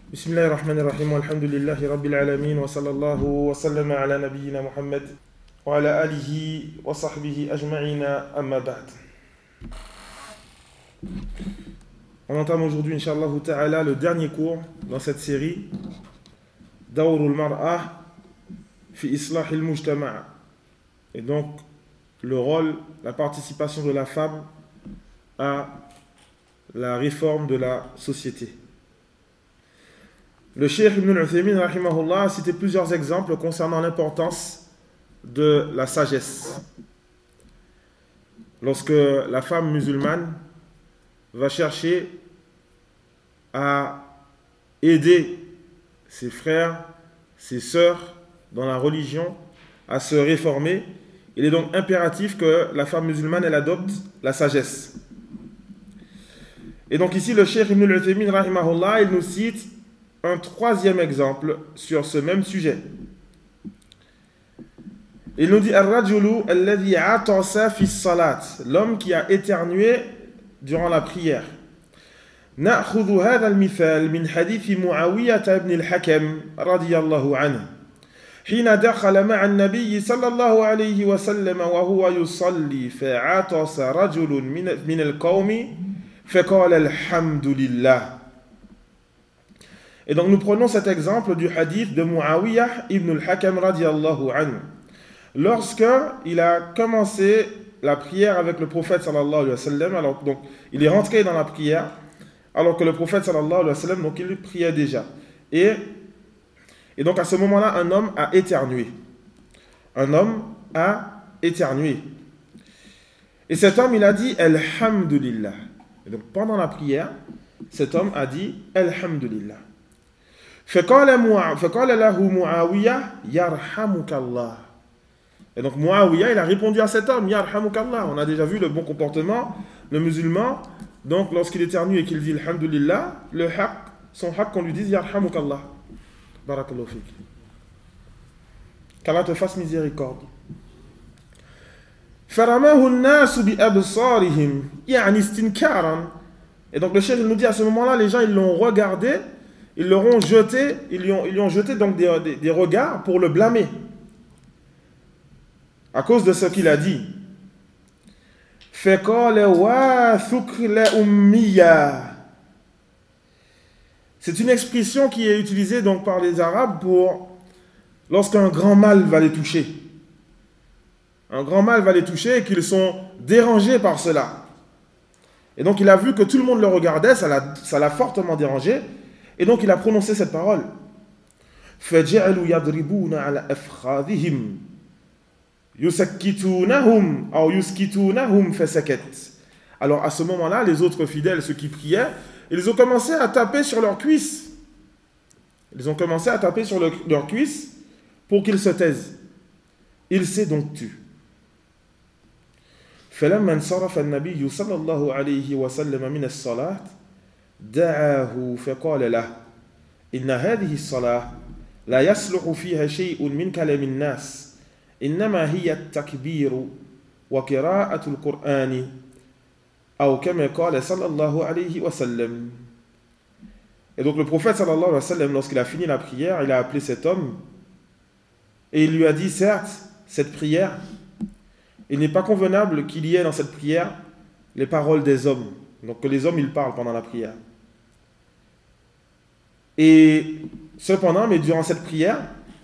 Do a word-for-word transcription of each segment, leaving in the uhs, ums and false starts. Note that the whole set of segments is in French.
بسم الله الرحمن الرحيم والحمد لله رب العالمين وصلى الله وسلم على نبينا محمد وعلى آله وصحبه أجمعين أما بعد. On entame aujourd'hui, Inch'Allah Ta'ala, le dernier cours dans cette série, Dawrul Mar'a fi Islahil Mujtama'. Et donc, le rôle, la participation de la femme à la réforme de la société. Le Cheikh Ibn al-Uthaymin rahimahullah a cité plusieurs exemples concernant l'importance de la sagesse. Lorsque la femme musulmane va chercher à aider ses frères, ses sœurs dans la religion à se réformer, il est donc impératif que la femme musulmane elle adopte la sagesse. Et donc ici le Cheikh Ibn al-Uthaymin rahimahullah il nous cite un troisième exemple sur ce même sujet. Il nous dit Ar-rajulu alladhi atasa fi salat, l'homme qui a éternué durant la prière. نأخذ هذا المثال من حديث معاوية بن الحكم رضي الله عنه حين دخل مع النبي صلى الله عليه وسلم وهو يصلي فعطس رجل من من القوم فقال الحمد لله. Et donc nous prenons cet exemple du hadith de Muawiyah ibn al-Hakam radiyallahu anhu. Lorsque il a commencé la prière avec le prophète sallallahu alayhi wa sallam, alors donc il est rentré dans la prière alors que le prophète sallallahu alayhi wa sallam donc il priait déjà. Et et donc à ce moment-là un homme a éternué. Un homme a éternué. Et cet homme il a dit alhamdulillah. Et donc pendant la prière, cet homme a dit alhamdulillah. فقال له معاوية يرحمك الله. Et donc Muawiyah, il a répondu à cet homme, Yarhamukallah. On a déjà vu le bon comportement, le musulman, donc lorsqu'il éternue et qu'il dit Alhamdulillah, le haq, son haq qu'on lui dise Yarhamukallah. Barakallahu fik. Qu'Allah te fasse miséricorde. فرماه الناس بأبصارهم يعني استنكارا. Et donc le cheikh nous dit à ce moment-là, les gens ils l'ont regardé, ils l'auront jeté, ils lui ont, ils lui ont jeté donc des, des, des regards pour le blâmer. À cause de ce qu'il a dit. C'est une expression qui est utilisée donc par les Arabes pour lorsqu'un grand mal va les toucher. Un grand mal va les toucher et qu'ils sont dérangés par cela. Et donc il a vu que tout le monde le regardait, ça l'a, ça l'a fortement dérangé. Et donc il a prononcé cette parole. فَجَعَلُوا يَضْرِبُونَ عَلَى أَفْخَاذِهِمْ يُسَكِّتُونَهُمْ أو يُسْكِتُونَهُمْ فَسَكَتْ. Alors à ce moment-là, les autres fidèles, ceux qui priaient, ils ont commencé à taper sur leurs cuisses. Ils ont commencé à taper sur le, leurs cuisses pour qu'ils se taisent. Il s'est donc tu. فَلَمَّا انصَرَفَ النَّبِيُّ صَلَّى اللَّهُ عَلَيْهِ وَسَلَّمَ مِنَ الصَّلَاةِ دعاه فقال له إن هذه الصلاة لا يصلح فيها شيء من كلام الناس إنما هي التكبير وقراءة القرآن أو كما قال صلى الله عليه وسلم. Et donc le prophète sallallahu alayhi wa sallam, lorsqu'il a fini la prière, il a appelé cet homme et il lui a dit certes, cette prière, il n'est pas convenable qu'il y ait dans cette prière les paroles des hommes. Donc que les hommes ils parlent pendant la prière. Et cependant, mais durant cette prière,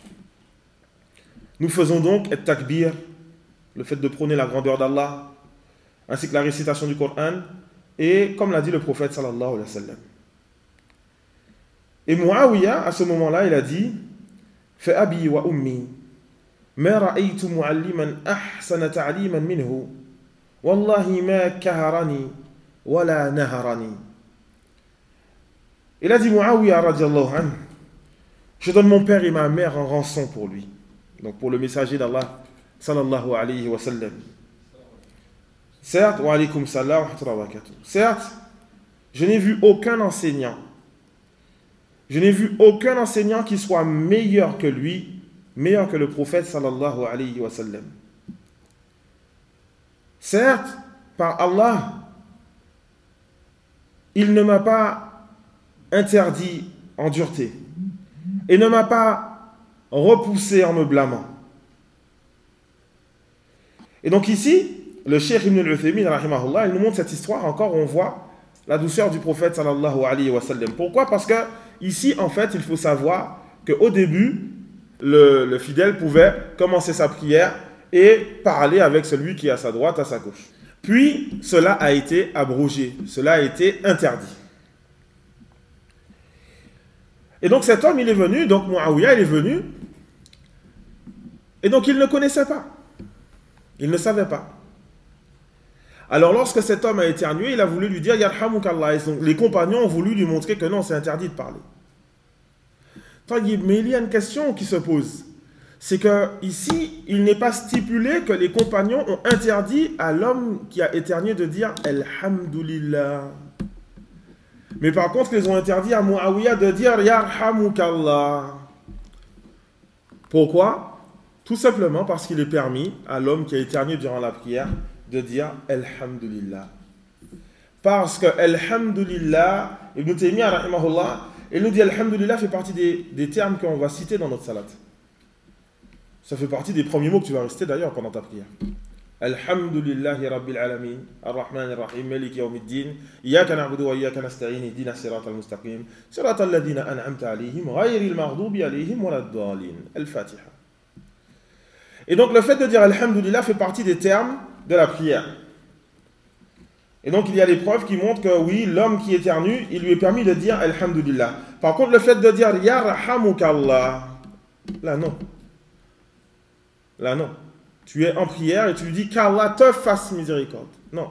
nous faisons donc et takbir, le fait de prôner la grandeur d'Allah, ainsi que la récitation du Coran, et comme l'a dit le prophète sallallahu alayhi wa sallam. Et Muawiyah, à ce moment-là, il a dit fa abi wa ummi ma ra'aytu mu'alliman ahsana ta'liman minhu wallahi ma kaharani wala naharani. Il a dit Muawiyah radiyallahu anhu, je donne mon père et ma mère en rançon pour lui. Donc pour le messager d'Allah sallallahu alayhi wa sallam. Certes, wa alaykum salam wa rahmatullahi wa barakatuh. Certes, je n'ai vu aucun enseignant. Je n'ai vu aucun enseignant qui soit meilleur que lui, meilleur que le prophète sallallahu alayhi wa sallam. Certes, par Allah, il ne m'a pas interdit en dureté et ne m'a pas repoussé en me blâmant. Et donc ici, le Cheikh Ibn al-Uthaymin, rahimahullah, il nous montre cette histoire encore où on voit la douceur du prophète sallallahu alayhi wa sallam. Pourquoi? Parce que ici, en fait, il faut savoir qu'au début, le, le fidèle pouvait commencer sa prière et parler avec celui qui est à sa droite, à sa gauche. Puis, cela a été abrogé, cela a été interdit. Et donc cet homme, il est venu, donc Muawiyah, il est venu, et donc il ne connaissait pas, il ne savait pas. Alors lorsque cet homme a éternué, il a voulu lui dire « Yarhamukallah ». Donc les compagnons ont voulu lui montrer que non, c'est interdit de parler. Mais il y a une question qui se pose. C'est que ici, il n'est pas stipulé que les compagnons ont interdit à l'homme qui a éternué de dire « Alhamdulillah ». Mais par contre, ils ont interdit à Muawiyah de dire « Yarhamukallah ». Pourquoi? Tout simplement parce qu'il est permis à l'homme qui a éternué durant la prière de dire Alhamdulillah. Parce que Alhamdulillah, Ibn Taymiyyah, rahimahullah, il nous dit Alhamdulillah fait partie des, des termes qu'on va citer dans notre salat. Ça fait partie des premiers mots que tu vas réciter d'ailleurs pendant ta prière. Alhamdulillahi Rabbil Alamin, Ar-Rahman Ar-Rahim, Maliki Yawmiddin, Iyaka na'budu wa iyaka nasta'in, ihdina siratal mustaqim, siratal ladhina an'amta alayhim, ghayril maghdubi alayhim waladdallin. Al-Fatiha. Et donc le fait de dire Alhamdulillah fait partie des termes de la prière. Et donc il y a des preuves qui montrent que oui, l'homme qui éternue, il lui est permis de dire Alhamdulillah. Par contre, le fait de dire Yarhamukallah, là non. Là non. Tu es en prière et tu lui dis qu'Allah te fasse miséricorde. Non.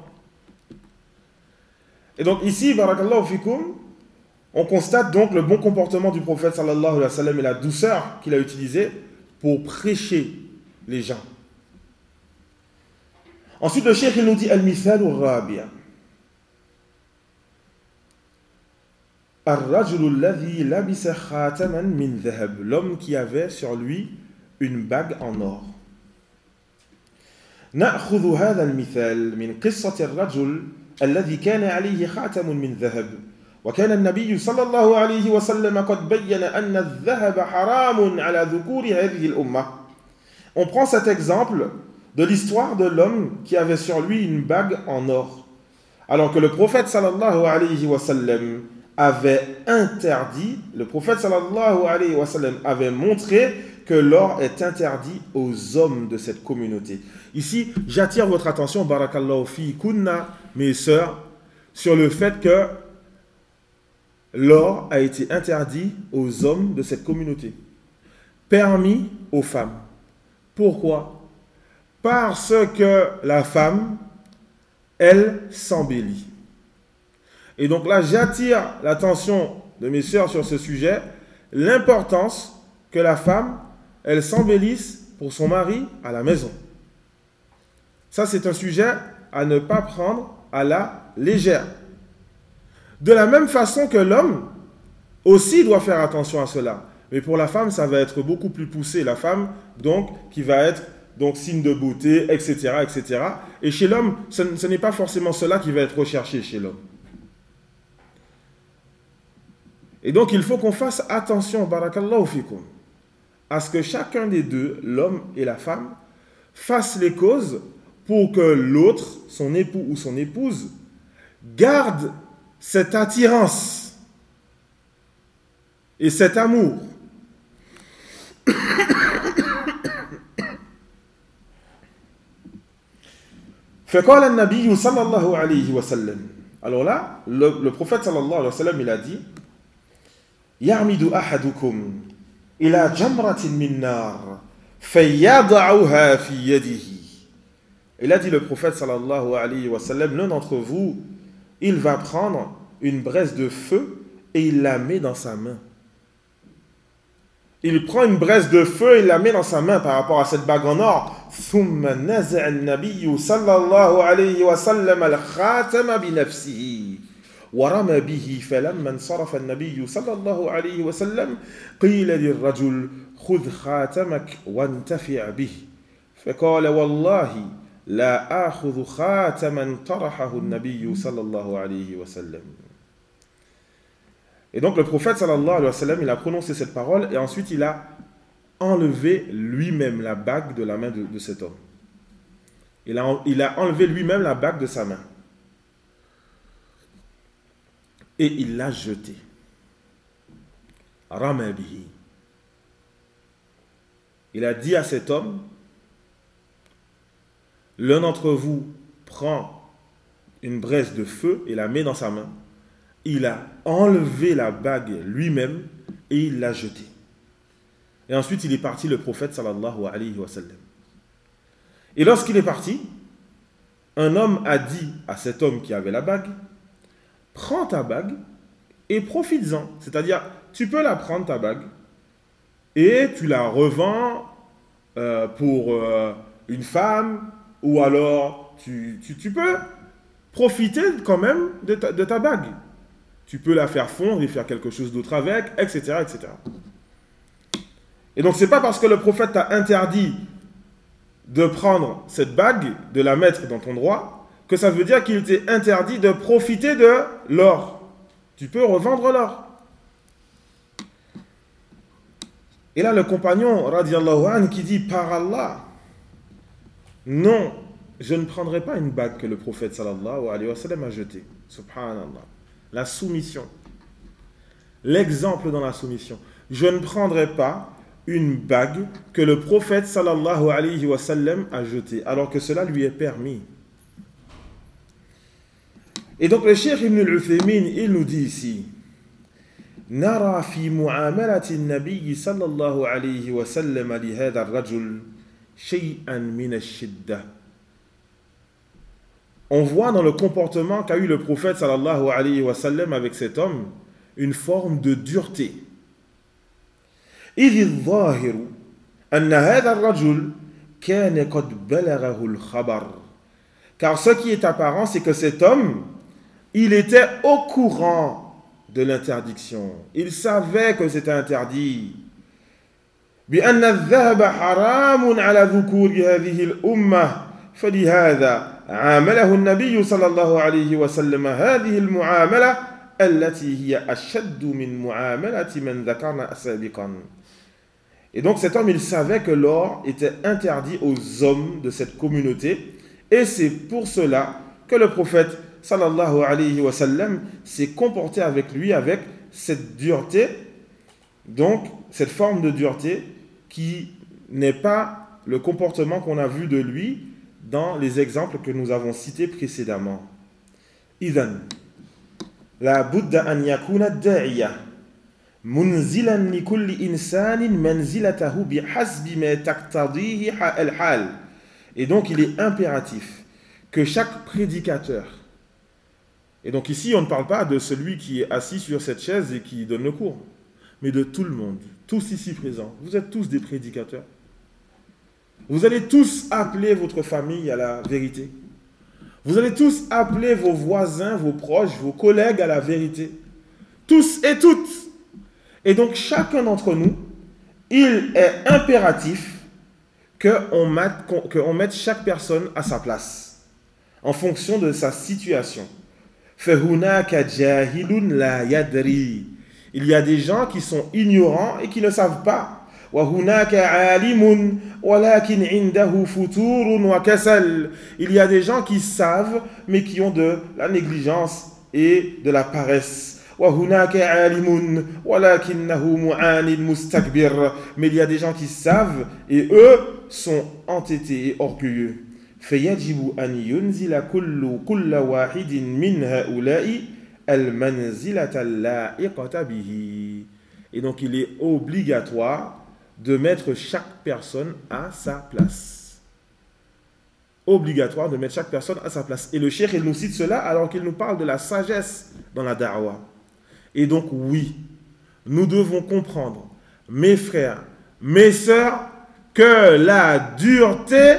Et donc ici, barakallahu fikum, on constate donc le bon comportement du prophète sallallahu alayhi wa sallam et la douceur qu'il a utilisée pour prêcher les gens. Ensuite, le cheikh il nous dit Al-Mithal al-Rabi'a. Ar-rajulu alladhi labisa khataman min dhahab. L'homme qui avait sur lui une bague en or. نأخذ هذا المثال من قصة الرجل الذي كان عليه خاتم من ذهب وكان النبي صلى الله عليه وسلم قد بين أن الذهب حرام على ذكور هذه الأمة. On prend cet exemple de l'histoire de l'homme qui avait sur lui une bague en or, alors que le prophète sallallahu alayhi wa sallam avait interdit, le prophète sallallahu alayhi wa sallam avait montré que l'or est interdit aux hommes de cette communauté. Ici, j'attire votre attention, barakallahu fi kunna, mes sœurs, sur le fait que l'or a été interdit aux hommes de cette communauté, permis aux femmes. Pourquoi? Parce que la femme, elle s'embellit. Et donc là, j'attire l'attention de mes sœurs sur ce sujet, l'importance que la femme, elle s'embellisse pour son mari à la maison. Ça, c'est un sujet à ne pas prendre à la légère. De la même façon que l'homme aussi doit faire attention à cela. Mais pour la femme, ça va être beaucoup plus poussé. La femme, donc, qui va être donc signe de beauté, et cetera, et cetera. Et chez l'homme, ce, ce n'est pas forcément cela qui va être recherché chez l'homme. Et donc, il faut qu'on fasse attention, barakallahu fikum, à ce que chacun des deux, l'homme et la femme, fasse les causes pour que l'autre, son époux ou son épouse, garde cette attirance et cet amour. فقال النبي صلى الله عليه وسلم. Alors là, le, le prophète sallallahu alayhi wa sallam, il a dit يعمد أحدكم إلى جمرة من نار فيضعها في يده. Il a dit le prophète sallallahu alayhi wa sallam, l'un d'entre vous, il va prendre une braise de feu et il la met dans sa main. Il prend une braise de feu et il la met dans sa main par rapport à cette bague en or. ثم نزع النبي صلى الله عليه وسلم الخاتم بنفسه ورمى به فلما انصرف النبي صلى الله عليه وسلم قيل للرجل خذ خاتمك وانتفع به فقال والله لا آخذ خاتما طرحه النبي صلى الله عليه وسلم. Et donc le prophète sallallahu alayhi wa sallam, il a prononcé cette parole et ensuite il a enlevé lui-même la bague de la main de, de cet homme. Il a, il a enlevé lui-même la bague de sa main. Et il l'a jetée. Ramabihi. Il a dit à cet homme, l'un d'entre vous prend une braise de feu et la met dans sa main. Il a enlevé la bague lui-même et il l'a jetée. Et ensuite, il est parti, le prophète sallallahu alayhi wa sallam. Et lorsqu'il est parti, un homme a dit à cet homme qui avait la bague, prends ta bague et profites-en. C'est-à-dire, tu peux la prendre, ta bague, et tu la revends euh, pour euh, une femme, ou alors tu, tu, tu peux profiter quand même de ta, de ta bague. Tu peux la faire fondre et faire quelque chose d'autre avec, et cetera, et cetera. Et donc, ce n'est pas parce que le prophète t'a interdit de prendre cette bague, de la mettre dans ton droit, que ça veut dire qu'il t'est interdit de profiter de l'or. Tu peux revendre l'or. Et là, le compagnon, radiallahu anhu, qui dit, par Allah, non, je ne prendrai pas une bague que le prophète sallallahu alayhi wa sallam a jetée. Subhanallah. La soumission. L'exemple dans la soumission. Je ne prendrai pas une bague que le prophète sallallahu alayhi wa sallam a jetée, alors que cela lui est permis. Et donc le cheikh Ibn al-Uthaymin, il nous dit ici, نرى في معاملة النبي صلى الله عليه وسلم لهذا الرجل شيئا من الشدة. On voit dans le comportement qu'a eu le prophète sallallahu alayhi wa sallam avec cet homme une forme de dureté. إذ الظاهر أن هذا الرجل كان قد بلغه الخبر. Car ce qui est apparent, c'est que cet homme, il était au courant de l'interdiction. Il savait que c'était interdit. بأن الذهب حرام على ذكور هذه الأمة فلهذا عامله النبي صلى الله عليه وسلم هذه المعاملة التي هي أشد من معاملة من ذكرنا سابقا. Et donc cet homme, il savait que l'or était interdit aux hommes de cette communauté, et c'est pour cela que le prophète sallallahu alayhi wa sallam s'est comporté avec lui avec cette dureté, donc cette forme de dureté qui n'est pas le comportement qu'on a vu de lui dans les exemples que nous avons cités précédemment. Idhan, la budda an yakuna ad-da'iya munzilan li kulli insanin manzilatahu bihasbi ma taqtadihi al-hal. Et donc il est impératif que chaque prédicateur, et donc ici on ne parle pas de celui qui est assis sur cette chaise et qui donne le cours, mais de tout le monde, tous ici présents. Vous êtes tous des prédicateurs. Vous allez tous appeler votre famille à la vérité. Vous allez tous appeler vos voisins, vos proches, vos collègues à la vérité. Tous et toutes. Et donc chacun d'entre nous, il est impératif qu'on mette, qu'on mette chaque personne à sa place, en fonction de sa situation. فَهُنَاكَ جَاهِلٌ لَا يَدْرِي. Il y a des gens qui sont ignorants et qui ne savent pas. وَهُنَاكَ عَالِمٌ وَلَكِنْ عِنْدَهُ فُتُورٌ وَكَسَلٌ. Il y a des gens qui savent mais qui ont de la négligence et de la paresse. وَهُنَاكَ عَالِمٌ وَلَكِنَّهُ مُعَانٍ مُسْتَكْبِرٌ. Mais il y a des gens qui savent et eux sont entêtés et orgueilleux. فَيَجِبُ أَنْ يُنْزِلَ كُلُّ كُلَّ وَاحِدٍ مِنْ هَؤُلَاءِ الْمَنْزِلَةَ اللَّائِقَةَ بِهِ. Et donc il est obligatoire de mettre chaque personne à sa place. Obligatoire de mettre chaque personne à sa place. Et le cheikh, il nous cite cela alors qu'il nous parle de la sagesse dans la da'wah. Et donc oui, nous devons comprendre, mes frères, mes sœurs, que la dureté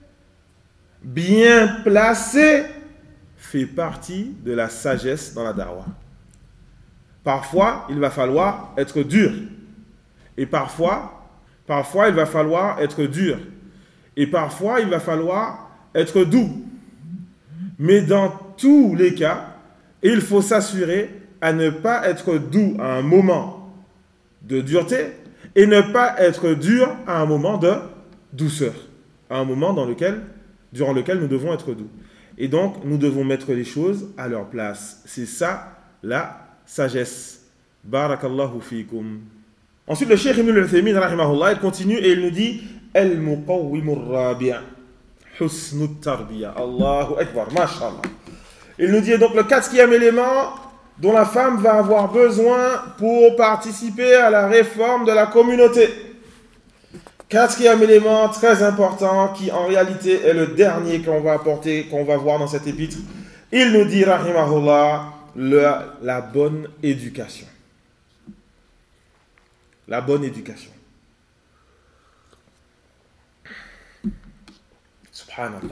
bien placée fait partie de la sagesse dans la da'wah. Parfois, il va falloir être dur. Et parfois, parfois, il va falloir être dur. Et parfois, il va falloir être doux. Mais dans tous les cas, il faut s'assurer à ne pas être doux à un moment de dureté et ne pas être dur à un moment de douceur, à un moment dans lequel, durant lequel nous devons être doux. Et donc, nous devons mettre les choses à leur place. C'est ça, la sagesse. Barakallahu fikum. Ensuite, le Cheikh Ibn al-Uthaymin, rahimahullah, il continue et il nous dit Al-Muqawwimu ar-Rabi' Husnu at-Tarbiya. Allahu Akbar, mashallah. Il nous dit donc le quatrième élément dont la femme va avoir besoin pour participer à la réforme de la communauté. Quatrième élément très important qui en réalité est le dernier qu'on va apporter, qu'on va voir dans cet épître. Il nous dit, rahimahullah, le, la bonne éducation. La bonne éducation. Subhanallah.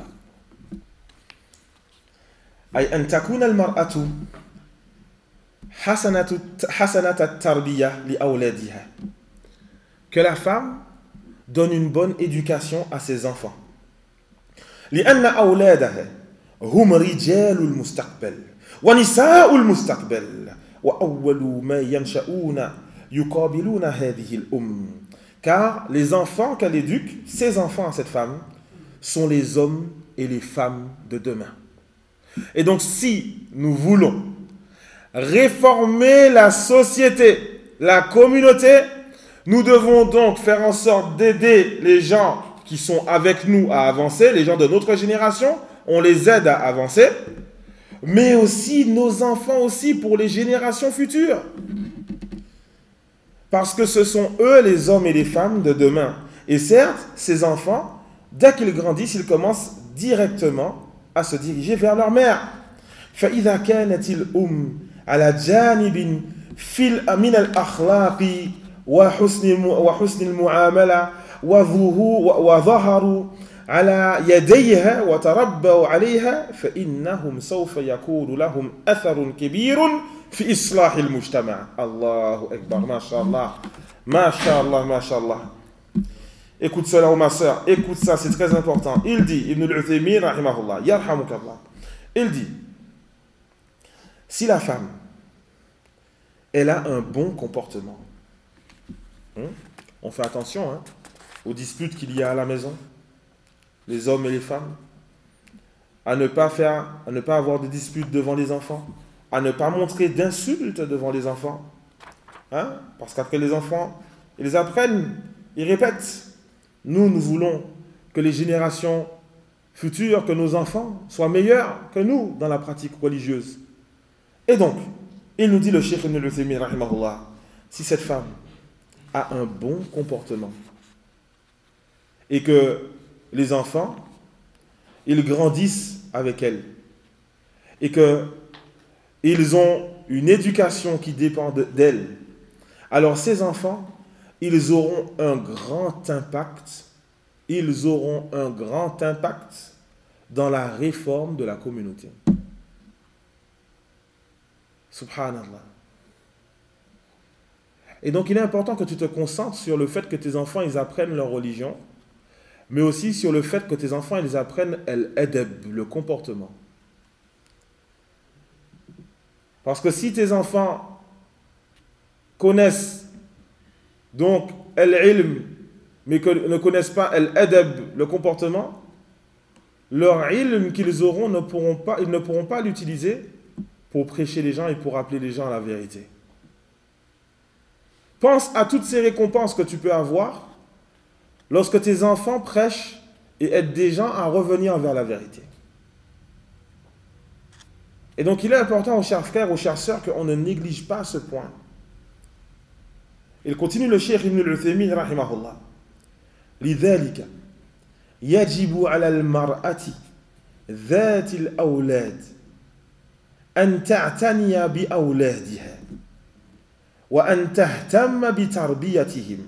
Ay an takuna al-mar'atu hasanatu hasanat at-tarbiyah li awladiha. Que la femme donne une bonne éducation à ses enfants. لأن أولادها هم رجال المستقبل ونساء المستقبل وأول ما ينشأون يقابلون هذه الأم. Car les enfants qu'elle éduque, ses enfants à cette femme, sont les hommes et les femmes de demain. Et donc si nous voulons réformer la société, la communauté, nous devons donc faire en sorte d'aider les gens qui sont avec nous à avancer, les gens de notre génération, on les aide à avancer, mais aussi nos enfants aussi pour les générations futures. Parce que ce sont eux les hommes et les femmes de demain. Et certes, ces enfants, dès qu'ils grandissent, ils commencent directement à se diriger vers leur mère. فَإِذَا كَانَتِ الْأُمْ عَلَى جَانِبٍ فِي مِنَ الْأَخْلَاقِ وحسن وحسن المعاملة وظهروا على يديها وتربوا عليها فإنهم سوف يكون لهم أثر كبير في إصلاح المجتمع. الله أكبر. ما شاء الله ما شاء الله ما شاء الله. Écoute cela, ma soeur, écoute ça, c'est très important. Il dit, Ibn al-Uthaymin, rahimahullah, yarhamukallah, il dit, si la femme, elle a un bon comportement, on fait attention hein, aux disputes qu'il y a à la maison, les hommes et les femmes, à ne pas faire, à ne pas avoir de disputes devant les enfants, à ne pas montrer d'insultes devant les enfants, hein, parce qu'après les enfants, ils apprennent, ils répètent. Nous, nous voulons que les générations futures, que nos enfants soient meilleurs que nous dans la pratique religieuse. Et donc, il nous dit le Cheikh Ibn al-Uthaymin, rahimahullah, si cette femme a un bon comportement et que les enfants, ils grandissent avec elle et qu'ils ont une éducation qui dépend d'elle, alors ces enfants, ils auront un grand impact, ils auront un grand impact dans la réforme de la communauté. Subhanallah. Et donc, il est important que tu te concentres sur le fait que tes enfants, ils apprennent leur religion, mais aussi sur le fait que tes enfants, ils apprennent al-adab, le comportement. Parce que si tes enfants connaissent donc al-ilm, mais que, ne connaissent pas al-adab, le comportement, leur ilm qu'ils auront, ne pourront pas, ils ne pourront pas l'utiliser pour prêcher les gens et pour appeler les gens à la vérité. Pense à toutes ces récompenses que tu peux avoir lorsque tes enfants prêchent et aident des gens à revenir vers la vérité. Et donc il est important aux chers frères, aux chères sœurs, qu'on ne néglige pas ce point. Il continue le Cheikh Ibn al-Uthaymin, rahimahullah. لذلك يجب على المرأة ذات الأولاد أن تعتني بأولادها وأن تهتم بتربيتهم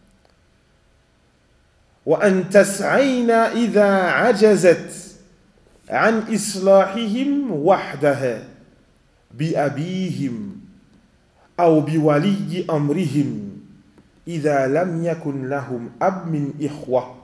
وأن تسعين إذا عجزت عن إصلاحهم وحدها بأبيهم أو بولي أمرهم إذا لم يكن لهم أب من إخوة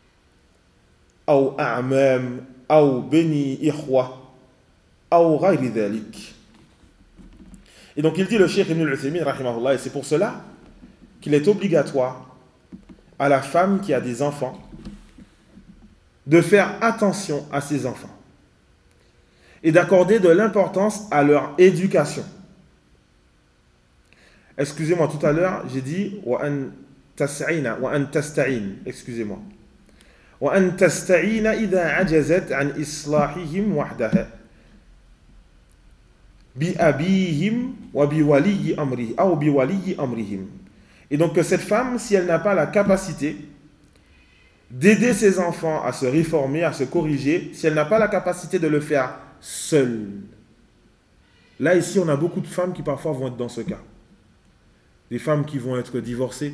أو أعمام أو بني إخوة أو غير ذلك. Et donc il dit le Cheikh Ibn al-Uthaymin, rahimahullah, et c'est pour cela qu'il est obligatoire à la femme qui a des enfants de faire attention à ses enfants et d'accorder de l'importance à leur éducation. Excusez-moi, tout à l'heure, j'ai dit wa an tas'ina wa an tasta'in, excusez-moi. Wa an tasta'ina idha ajazat an islahihim wahdaha bi abihim wa bi waliyi amrihi ou bi waliyi amrihim. Et donc que cette femme, si elle n'a pas la capacité d'aider ses enfants à se réformer, à se corriger, si elle n'a pas la capacité de le faire seule. Là, ici, on a beaucoup de femmes qui parfois vont être dans ce cas. Des femmes qui vont être divorcées,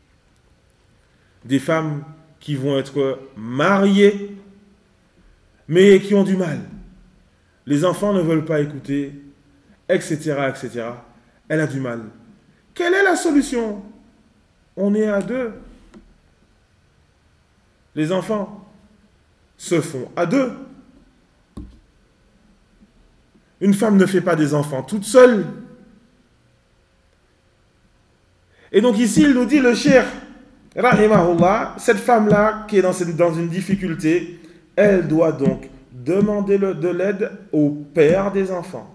des femmes qui vont être mariées, mais qui ont du mal. Les enfants ne veulent pas écouter, et cetera, et cetera. Elle a du mal. Quelle est la solution? On est à deux. Les enfants se font à deux. Une femme ne fait pas des enfants toute seule. Et donc ici, il nous dit le cheikh, rahimahullah, cette femme-là qui est dans, cette, dans une difficulté, elle doit donc demander le, de l'aide au père des enfants.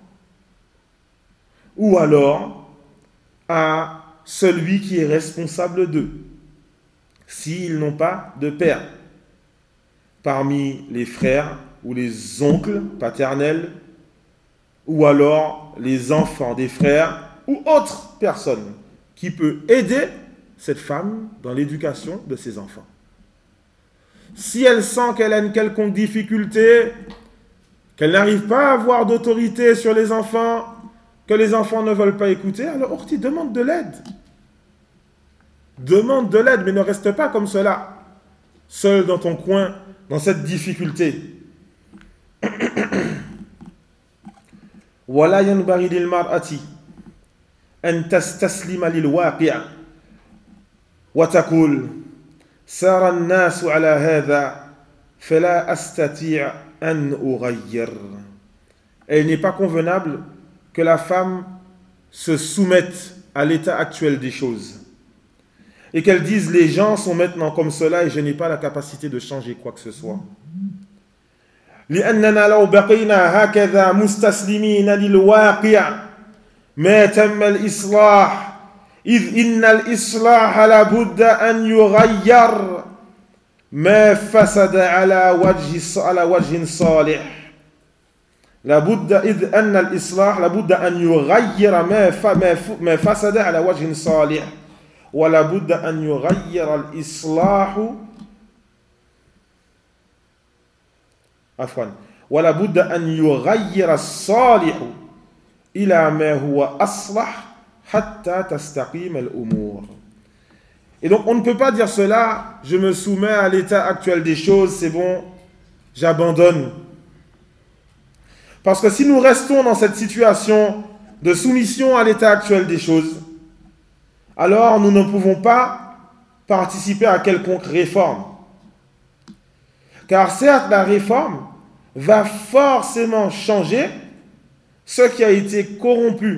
Ou alors à celui qui est responsable d'eux, s'ils n'ont pas de père. Parmi les frères ou les oncles paternels, ou alors les enfants des frères ou autres personnes qui peut aider cette femme dans l'éducation de ses enfants. Si elle sent qu'elle a une quelconque difficulté, qu'elle n'arrive pas à avoir d'autorité sur les enfants, que les enfants ne veulent pas écouter, alors Orti demande de l'aide. Demande de l'aide, mais ne reste pas comme cela, seul dans ton coin, dans cette difficulté. ولا ينبغي للمرأة أن تستسلم للواقع وتقول سار الناس على هذا فلا أستطيع أن أغير. Il n'est pas convenable que la femme se soumette à l'état actuel des choses et qu'elle dise les gens sont maintenant comme cela et je n'ai pas la capacité de changer quoi que ce soit. لأننا لو بقينا هكذا مستسلمين للواقع ما تم الإصلاح إذ إن الإصلاح لابد أن يغير ما فسد على وجه على وجه صالح لابد إذ أن الإصلاح لابد أن يغير ما ما فسد على وجه صالح ولابد أن يغير الإصلاح عفوا ولا بد أن يغير الصالح إلى ما هو أصلح حتى تستقيم الأمور. Et donc on ne peut pas dire cela, je me soumets à l'état actuel des choses, c'est bon, j'abandonne. Parce que si nous restons dans cette situation de soumission à l'état actuel des choses, alors nous ne pouvons pas participer à quelconque réforme. Car certes, la réforme va forcément changer ce qui a été corrompu.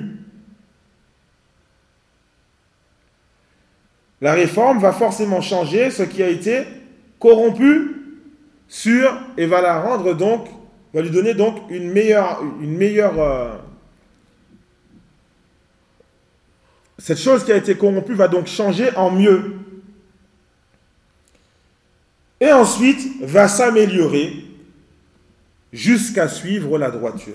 La réforme va forcément changer ce qui a été corrompu sur et va la rendre donc, va lui donner donc une meilleure, une meilleure. Euh, cette chose qui a été corrompue va donc changer en mieux. Et ensuite va s'améliorer jusqu'à suivre la droiture.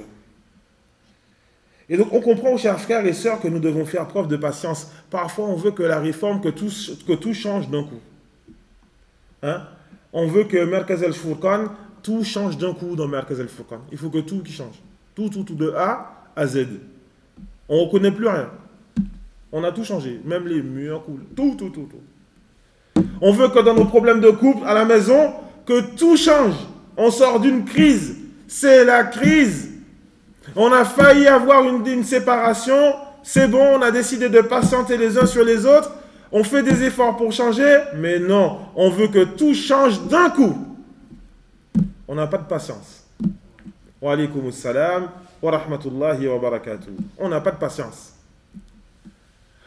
Et donc on comprend, chers frères et sœurs, que nous devons faire preuve de patience. Parfois on veut que la réforme, que tout, que tout change d'un coup. Hein? On veut que Merkaz el-Furqan, tout change d'un coup dans Merkaz el-Furqan. Il faut que tout qui change. Tout, tout, tout, de A à Z. On ne reconnaît plus rien. On a tout changé. Même les murs, tout, tout, tout, tout. On veut que dans nos problèmes de couple, à la maison, que tout change. On sort d'une crise. C'est la crise. On a failli avoir une, une séparation. C'est bon, on a décidé de patienter les uns sur les autres. On fait des efforts pour changer. Mais non, on veut que tout change d'un coup. On n'a pas de patience. Wa alaykoum assalam wa rahmatullahi wa barakatuh. On n'a pas de patience.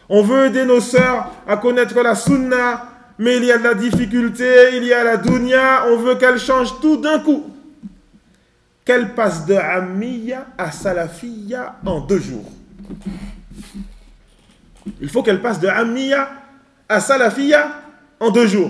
On veut aider nos sœurs à connaître la sunna, mais il y a de la difficulté, il y a la dunya, on veut qu'elles changent tout d'un coup. Qu'elles passent de Ammiya à Salafiyya en deux jours. Il faut qu'elles passent de Ammiya à Salafiyya en deux jours.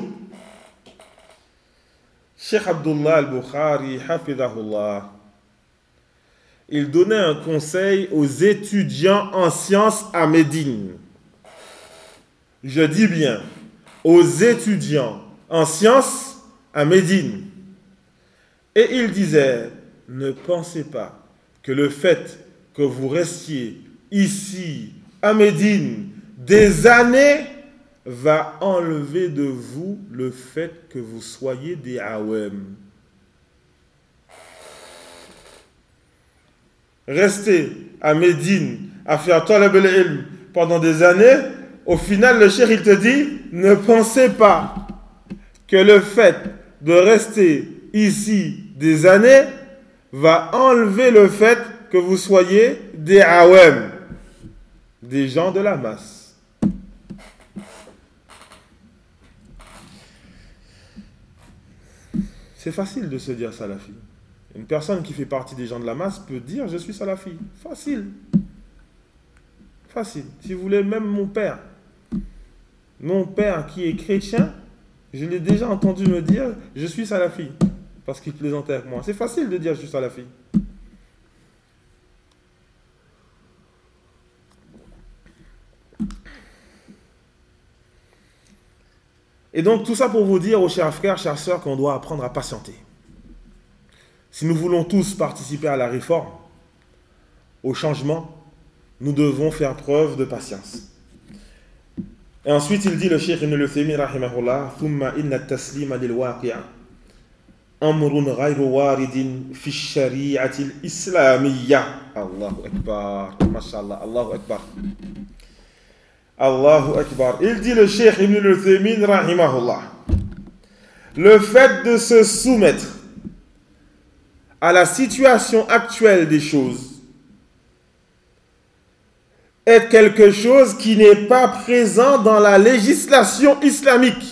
Cheikh Abdullah al-Bukhari, hafidahullah, il donnait un conseil aux étudiants en sciences à Médine. Je dis bien, aux étudiants en sciences à Médine. Et il disait, ne pensez pas que le fait que vous restiez ici à Médine des années va enlever de vous le fait que vous soyez des awem. Rester à Médine à faire talab al-ilm pendant des années, au final le cheikh il te dit, ne pensez pas que le fait de rester ici des années va enlever le fait que vous soyez des awem, des gens de la masse. C'est facile de se dire salafi. Une personne qui fait partie des gens de la masse peut dire je suis salafi. Facile. Facile. Si vous voulez, même mon père. Mon père qui est chrétien, je l'ai déjà entendu me dire je suis salafi. Parce qu'il plaisantait avec moi. C'est facile de dire je suis salafi. Et donc tout ça pour vous dire, aux chers frères, chères sœurs, qu'on doit apprendre à patienter. Si nous voulons tous participer à la réforme, au changement, nous devons faire preuve de patience. Et ensuite, il dit, le Cheikh Ibn al-Uthaymin, rahimahullah, thumma inna at-taslima lil-waqi'a amrun ghayru waridin fi ash-shari'ati al-islamiyya. Allahu akbar, mashallah, Allahu akbar. Allahu akbar. Il dit, le Cheikh Ibn al-Uthaymin, rahimahullah, le fait de se soumettre à la situation actuelle des choses est quelque chose qui n'est pas présent dans la législation islamique.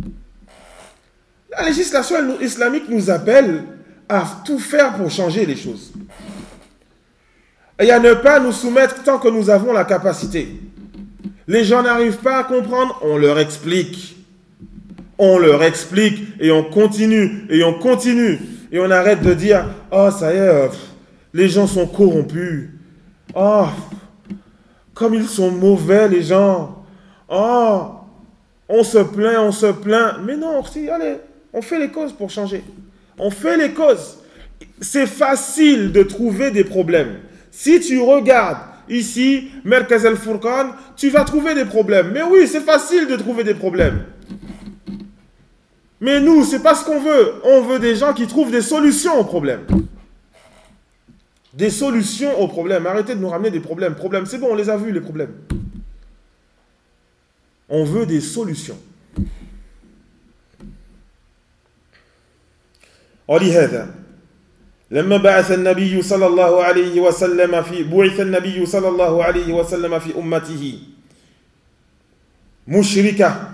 La législation islamique nous appelle à tout faire pour changer les choses. Et à ne pas nous soumettre tant que nous avons la capacité. Les gens n'arrivent pas à comprendre, on leur explique. On leur explique et on continue et on continue. Et on arrête de dire, oh ça y est, euh, les gens sont corrompus. Oh, comme ils sont mauvais les gens. Oh, on se plaint, on se plaint. Mais non, si, allez, on fait les causes pour changer. On fait les causes. C'est facile de trouver des problèmes. Si tu regardes ici, Merkaz al-Furqan, tu vas trouver des problèmes. Mais oui, c'est facile de trouver des problèmes. Mais nous, c'est pas ce qu'on veut. On veut des gens qui trouvent des solutions aux problèmes. Des solutions aux problèmes. Arrêtez de nous ramener des problèmes. Problèmes, c'est bon, on les a vus, les problèmes. On veut des solutions. ولهذا لما بعث النبي صلى الله عليه وسلم في بعث النبي صلى الله عليه وسلم في أمته مشركة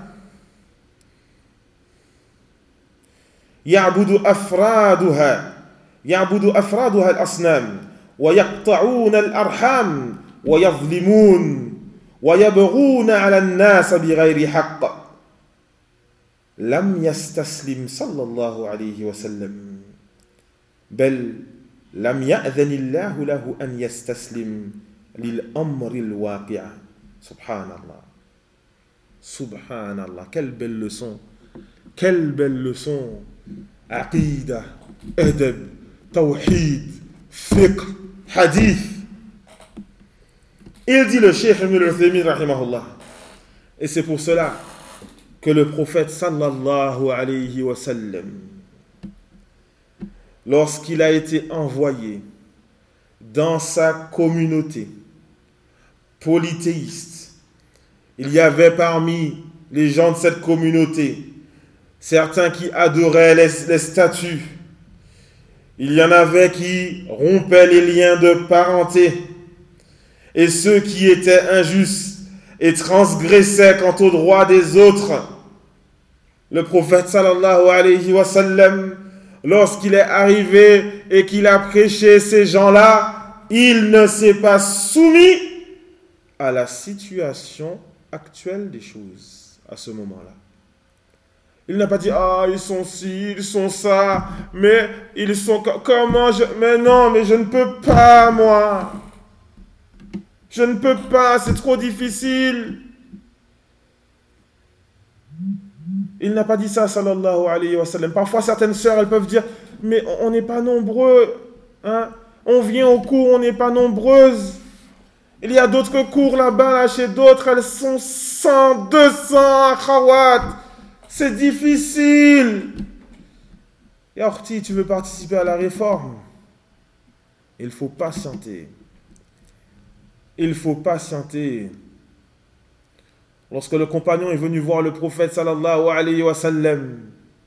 يعبد أفرادها يعبد أفرادها الأصنام ويقطعون الأرحام ويظلمون ويبغون على الناس بغير حق لم يستسلم صلى الله عليه وسلم بل لم يأذن الله له أن يستسلم للأمر الواقع. سبحان الله سبحان الله. Quelle belle leçon, quelle belle leçon. Aqida, adab, tawhid, fiqh, hadith. Il dit le Cheikh Ibn al-Uthaymin rahimahullah. Et c'est pour cela que le prophète sallallahu alayhi wa sallam, lorsqu'il a été envoyé dans sa communauté polythéiste, il y avait parmi les gens de cette communauté certains qui adoraient les, les statues. Il y en avait qui rompaient les liens de parenté. Et ceux qui étaient injustes et transgressait quant aux droits des autres. Le prophète sallallahu alayhi wa sallam, lorsqu'il est arrivé et qu'il a prêché ces gens-là, il ne s'est pas soumis à la situation actuelle des choses à ce moment-là. Il n'a pas dit, ah, ils sont ci, ils sont ça, mais ils sont comment je... Mais non, mais je ne peux pas, moi. Je ne peux pas, c'est trop difficile. Il n'a pas dit ça, sallallahu alayhi wa sallam. Parfois, certaines sœurs, elles peuvent dire, mais on n'est pas nombreux. Hein? On vient au cours, on n'est pas nombreuses. Il y a d'autres cours là-bas, là, chez d'autres, elles sont cent, deux cents akhawat. C'est difficile. Et Orti, tu veux participer à la réforme? Il faut patienter. Il faut patienter. Lorsque le compagnon est venu voir le prophète sallallahu alayhi wa sallam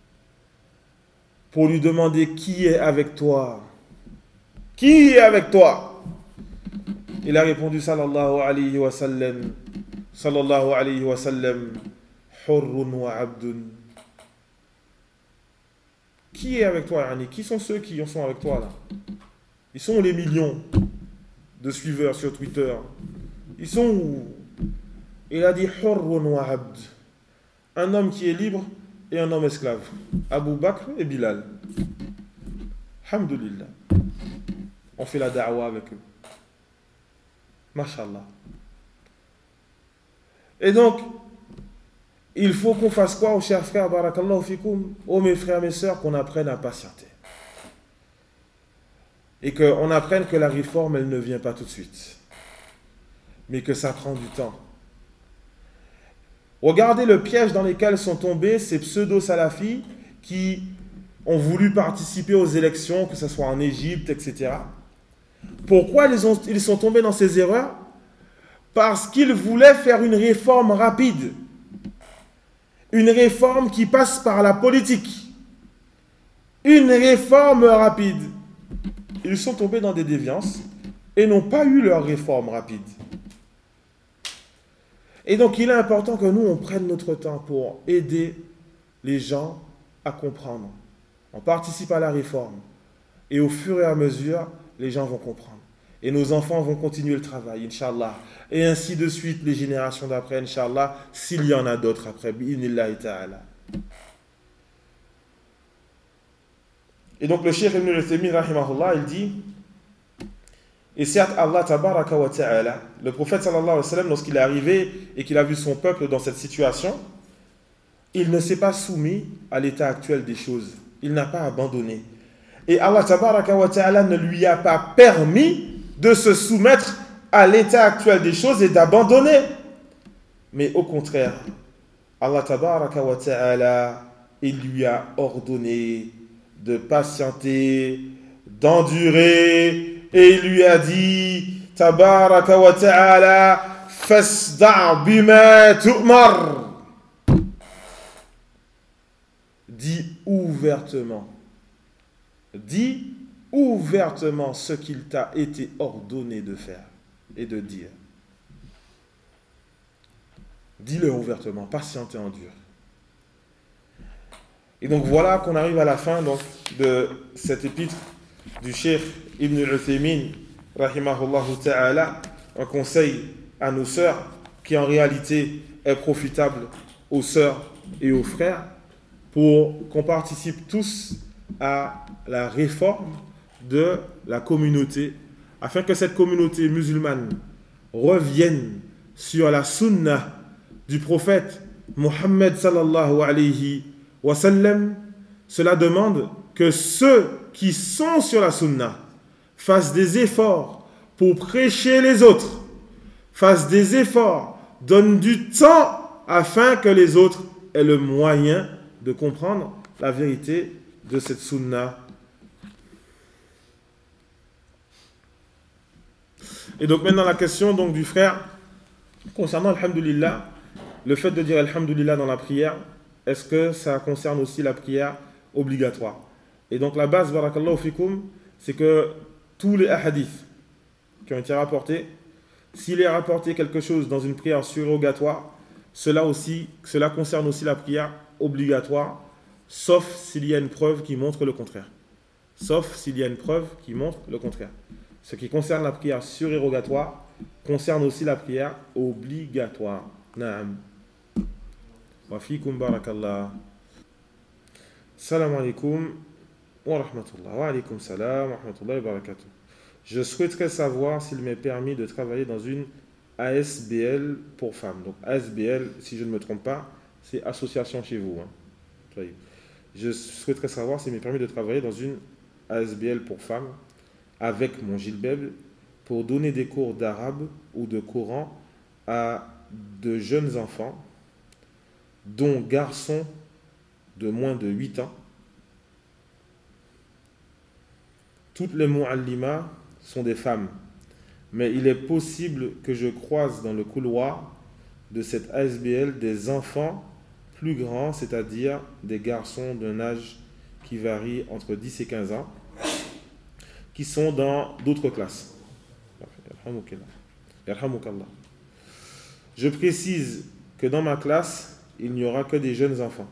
pour lui demander qui est avec toi, qui est avec toi, il a répondu sallallahu alayhi wa sallam, sallallahu alayhi wa sallam, hurrun wa abdun. Qui est avec toi, Yani? Qui sont ceux qui sont avec toi là? Ils sont les millions de suiveurs sur Twitter. Ils sont où? Il a dit hurrun wa abd. Un homme qui est libre et un homme esclave. Abu Bakr et Bilal. Alhamdulillah. On fait la da'wa avec eux. Mashallah. Et donc, il faut qu'on fasse quoi, aux chers frères, barakallahu fikoum, ô mes frères, mes sœurs, qu'on apprenne à patienter. Et qu'on apprenne que la réforme, elle ne vient pas tout de suite. Mais que ça prend du temps. Regardez le piège dans lequel sont tombés ces pseudo-salafis qui ont voulu participer aux élections, que ce soit en Égypte, et cetera. Pourquoi ils, ont, ils sont tombés dans ces erreurs? Parce qu'ils voulaient faire une réforme rapide. Une réforme qui passe par la politique. Une réforme rapide. Ils sont tombés dans des déviances et n'ont pas eu leur réforme rapide. Et donc, il est important que nous, on prenne notre temps pour aider les gens à comprendre. On participe à la réforme. Et au fur et à mesure, les gens vont comprendre. Et nos enfants vont continuer le travail, Inch'Allah. Et ainsi de suite, les générations d'après, Inch'Allah, s'il y en a d'autres après, bi'inillahi ta'ala. Et donc, le Cheikh Ibn al-Uthaymin, rahimahullah, il dit, et certes, Allah tabaraka wa ta'ala, le prophète sallallahu alayhi wa sallam, lorsqu'il est arrivé et qu'il a vu son peuple dans cette situation, il ne s'est pas soumis à l'état actuel des choses. Il n'a pas abandonné. Et Allah tabaraka wa ta'ala ne lui a pas permis de se soumettre à l'état actuel des choses et d'abandonner. Mais au contraire, Allah tabaraka wa ta'ala, il lui a ordonné de patienter, d'endurer, et il lui a dit, tabaraka wa ta'ala, fasda' bima tu'mar. Dis ouvertement, dis ouvertement ce qu'il t'a été ordonné de faire et de dire. Dis-le ouvertement, patiente et endure. Et donc voilà qu'on arrive à la fin donc, de cet épître du Cheikh Ibn al-Uthaymin, rahimahullahu ta'ala, un conseil à nos sœurs qui en réalité est profitable aux sœurs et aux frères pour qu'on participe tous à la réforme de la communauté afin que cette communauté musulmane revienne sur la sunna du prophète Muhammad sallallahu alayhi wa sallam. Cela demande que ceux qui sont sur la sunna fassent des efforts pour prêcher les autres, fassent des efforts, donnent du temps afin que les autres aient le moyen de comprendre la vérité de cette sunna. Et donc maintenant la question donc, du frère concernant alhamdulillah, le fait de dire alhamdulillah dans la prière, est-ce que ça concerne aussi la prière obligatoire? Et donc la base, barakallahu fikoum, c'est que tous les hadiths qui ont été rapportés S'il est rapporté quelque chose dans une prière surrogatoire, cela, aussi, cela concerne aussi la prière obligatoire, sauf s'il y a une preuve qui montre le contraire. Sauf s'il y a une preuve qui montre le contraire. Ce qui concerne la prière surérogatoire concerne aussi la prière obligatoire. Naam. Wa fikum barakallah. Salam alaikum wa rahmatullah. Wa alaikum salam wa rahmatullah wa barakatuh. Je souhaiterais savoir s'il m'est permis de travailler dans une A S B L pour femmes. Donc A S B L, si je ne me trompe pas, c'est association chez vous. Hein. Je souhaiterais savoir s'il m'est permis de travailler dans une A S B L pour femmes avec mon Gilbeb pour donner des cours d'arabe ou de Coran à de jeunes enfants, dont garçons de moins de huit ans. Toutes les mu'allimas sont des femmes, mais il est possible que je croise dans le couloir de cette A S B L des enfants plus grands, c'est-à-dire des garçons d'un âge qui varie entre dix et quinze ans, qui sont dans d'autres classes. Je précise que dans ma classe, il n'y aura que des jeunes enfants.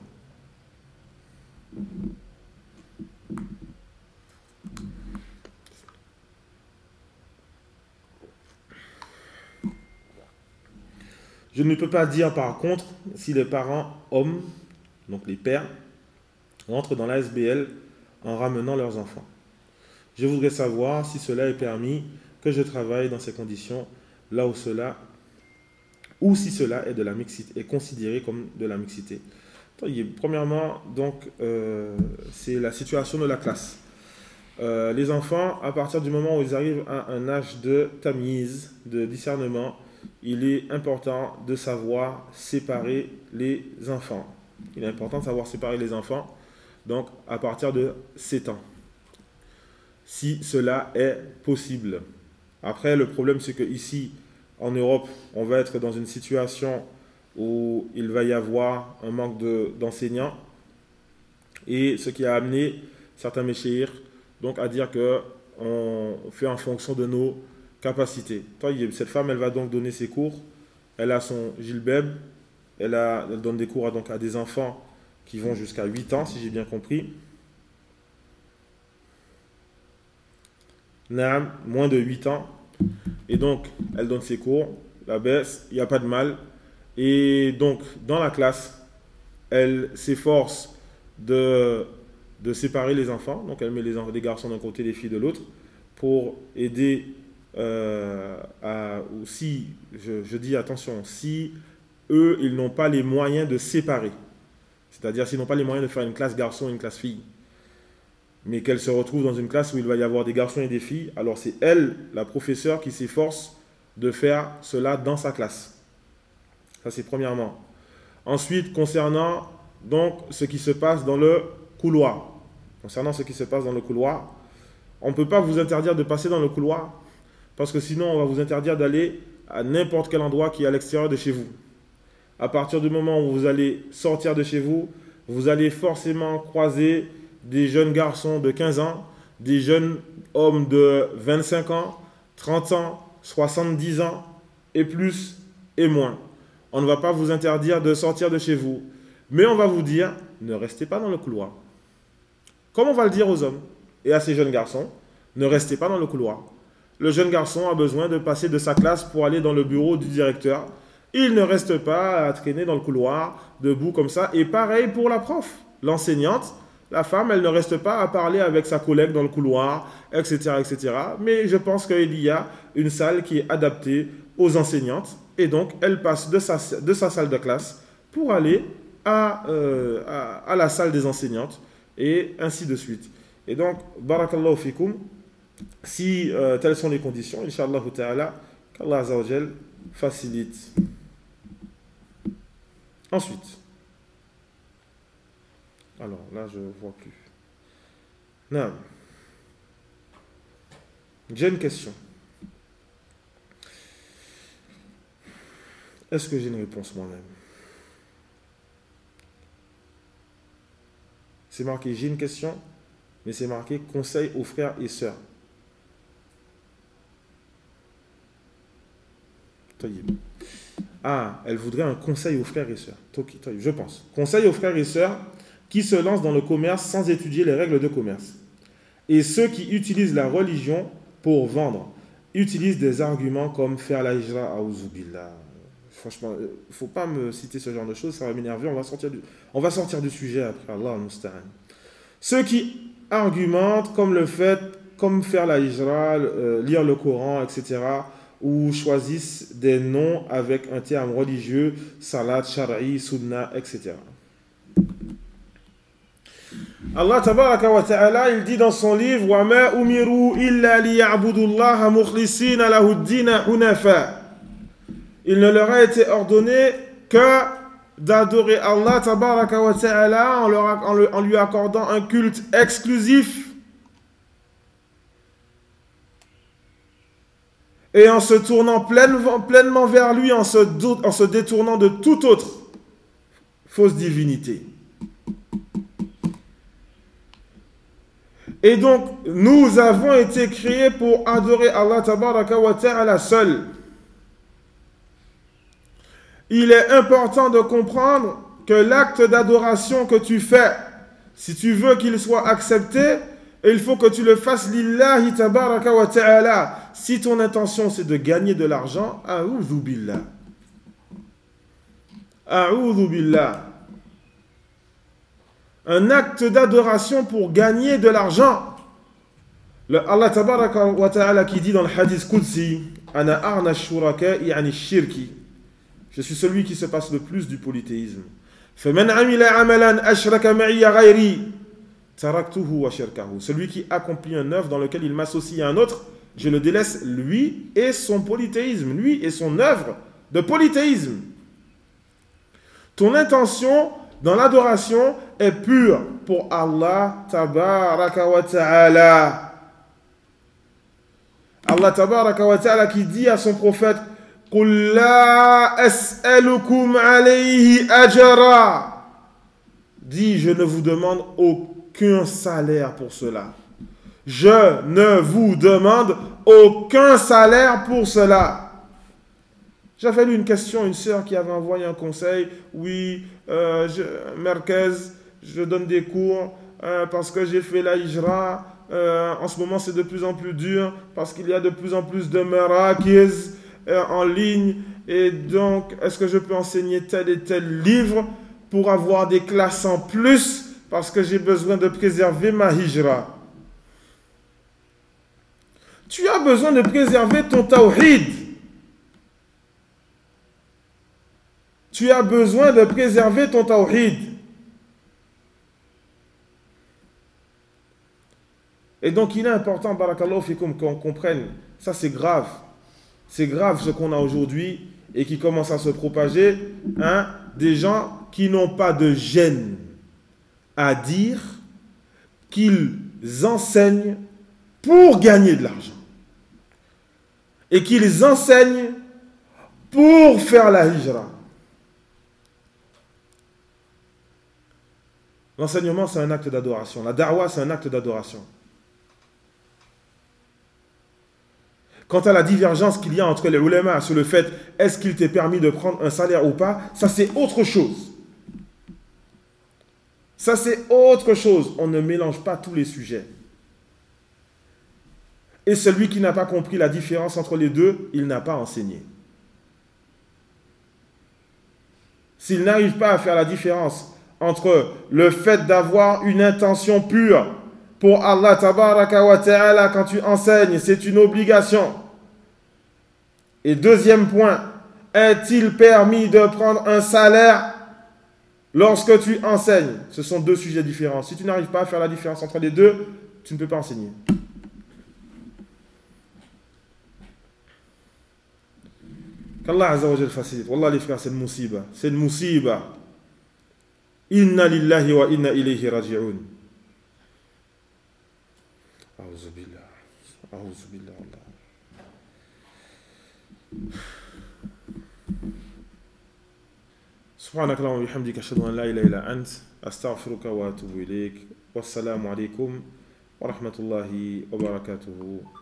Je ne peux pas dire par contre si les parents hommes, donc les pères, rentrent dans l'A S B L en ramenant leurs enfants. Je voudrais savoir si cela est permis que je travaille dans ces conditions, là où cela, ou si cela est de la mixité, est considéré comme de la mixité. Premièrement, donc, euh, c'est la situation de la classe. Euh, les enfants, à partir du moment où ils arrivent à un âge de tamiz, de discernement, il est important de savoir séparer les enfants. Il est important de savoir séparer les enfants, donc à partir de sept ans, si cela est possible. Après, le problème, c'est qu'ici, en Europe, on va être dans une situation où il va y avoir un manque de, d'enseignants, et ce qui a amené certains méchéirs donc à dire qu'on fait en fonction de nos capacités. Cette femme, elle va donc donner ses cours, elle a son Gilbeb, elle, a, elle donne des cours à, donc, à des enfants qui vont jusqu'à huit ans, si j'ai bien compris. Naam, moins de huit ans. Et donc, elle donne ses cours, la baisse, il n'y a pas de mal. Et donc, dans la classe, elle s'efforce de, de séparer les enfants. Donc, elle met les, les garçons d'un côté, les filles de l'autre, pour aider euh, à... Ou si, je, je dis attention, si eux, ils n'ont pas les moyens de séparer, c'est-à-dire s'ils n'ont pas les moyens de faire une classe garçon et une classe fille, mais qu'elle se retrouve dans une classe où il va y avoir des garçons et des filles, alors c'est elle, la professeure, qui s'efforce de faire cela dans sa classe. Ça, c'est premièrement. Ensuite, concernant donc ce qui se passe dans le couloir. Concernant ce qui se passe dans le couloir, on ne peut pas vous interdire de passer dans le couloir, parce que sinon, on va vous interdire d'aller à n'importe quel endroit qui est à l'extérieur de chez vous. À partir du moment où vous allez sortir de chez vous, vous allez forcément croiser des jeunes garçons de quinze ans, des jeunes hommes de vingt-cinq ans, trente ans, soixante-dix ans, et plus et moins. On ne va pas vous interdire de sortir de chez vous, mais on va vous dire, ne restez pas dans le couloir. Comme on va le dire aux hommes et à ces jeunes garçons, ne restez pas dans le couloir. Le jeune garçon a besoin de passer de sa classe pour aller dans le bureau du directeur. Il ne reste pas à traîner dans le couloir, debout comme ça. Et pareil pour la prof, l'enseignante. La femme, elle ne reste pas à parler avec sa collègue dans le couloir, et cetera, et cetera. Mais je pense qu'il y a une salle qui est adaptée aux enseignantes. Et donc, elle passe de sa, de sa salle de classe pour aller à, euh, à, à la salle des enseignantes. Et ainsi de suite. Et donc, barakallahu fikum, si euh, telles sont les conditions, Inch'Allah ta'ala, qu'Allah Azza wa Jal facilite. Ensuite, alors là je ne vois plus. Non. J'ai une question. Est-ce que j'ai une réponse moi-même? C'est marqué j'ai une question, mais c'est marqué conseil aux frères et sœurs. Ah, elle voudrait un conseil aux frères et sœurs. Je pense. Conseil aux frères et sœurs qui se lancent dans le commerce sans étudier les règles de commerce. Et ceux qui utilisent la religion pour vendre, utilisent des arguments comme faire la hijra à Ouzubillah. Franchement, il ne faut pas me citer ce genre de choses, ça va m'énerver, on va sortir du, on va sortir du sujet après, Allah al-Musta'an. Ceux qui argumentent comme le fait, comme faire la hijra, euh, lire le Coran, et cetera, ou choisissent des noms avec un terme religieux, salat, shara'i, sunna, et cetera. Allah tabaraka wa ta'ala, il dit dans son livre wa ma umiru illa liya'budullaha mukhlisina lahu ad-din hunafa. Il ne leur a été ordonné que d'adorer Allah tabaraka wa ta'ala en, leur, en, le, en lui accordant un culte exclusif et en se tournant pleinement, pleinement vers lui, en se, en se détournant de toute autre fausse divinité. Et donc, nous avons été créés pour adorer Allah tabaraka wa ta'ala seul. Il est important de comprendre que l'acte d'adoration que tu fais, si tu veux qu'il soit accepté, il faut que tu le fasses lillahi tabaraka wa ta'ala. Si ton intention c'est de gagner de l'argent, a'udhu billah. A'udhu billah. Un acte d'adoration pour gagner de l'argent. Le Allah tabaraka wa ta'ala qui dit dans le hadith Qudsi, ana arna shuraka'i ani shirki. Je suis celui qui se passe le plus du polythéisme. فَمَنْ عَمِلَ عَمَلًا أَشْرَكَ مَعِيَ غَيْرِي تَرَكْتُهُ وَشِرْكَهُ. Celui qui accomplit un œuvre dans lequel il m'associe à un autre, je le délaisse lui et son polythéisme, lui et son œuvre de polythéisme. Ton intention dans l'adoration est pure pour Allah tabaraka wa ta'ala. Allah tabaraka wa ta'ala qui dit à son prophète قُلْ لَا أَسْأَلُكُمْ عَلَيْهِ أَجْرًا. Dis, je ne vous demande aucun salaire pour cela. Je ne vous demande aucun salaire pour cela. J'avais lu une question, une sœur qui avait envoyé un conseil. Oui, euh, je, Merkez, je donne des cours euh, parce que j'ai fait la hijra. Euh, en ce moment, c'est de plus en plus dur parce qu'il y a de plus en plus de marakiz euh, en ligne. Et donc, est-ce que je peux enseigner tel et tel livre pour avoir des classes en plus parce que j'ai besoin de préserver ma hijra? Tu as besoin de préserver ton tawhid. Tu as besoin de préserver ton tawhid. Et donc il est important, barakallahu fikum, qu'on comprenne, ça c'est grave. C'est grave ce qu'on a aujourd'hui et qui commence à se propager. Hein, des gens qui n'ont pas de gêne à dire qu'ils enseignent pour gagner de l'argent. Et qu'ils enseignent pour faire la hijra. L'enseignement, c'est un acte d'adoration. La da'wa, c'est un acte d'adoration. Quant à la divergence qu'il y a entre les ulama sur le fait est-ce qu'il t'est permis de prendre un salaire ou pas, ça c'est autre chose. Ça c'est autre chose. On ne mélange pas tous les sujets. Et celui qui n'a pas compris la différence entre les deux, il n'a pas enseigné. S'il n'arrive pas à faire la différence entre le fait d'avoir une intention pure pour Allah tabaraka wa ta'ala quand tu enseignes, c'est une obligation. Et deuxième point, est-il permis de prendre un salaire lorsque tu enseignes? Ce sont deux sujets différents. Si tu n'arrives pas à faire la différence entre les deux, tu ne peux pas enseigner. Qu'Allah Azza wa Jal facilite. Wallah les frères, c'est une musiba. C'est une musiba. Inna lillahi wa inna ilayhi raji'un. A'udhu billah. A'udhu billah. سبحانك اللهم وبحمدك أشهد أن لا إله إلا أنت أستغفرك وأتوب إليك والسلام عليكم ورحمة الله وبركاته.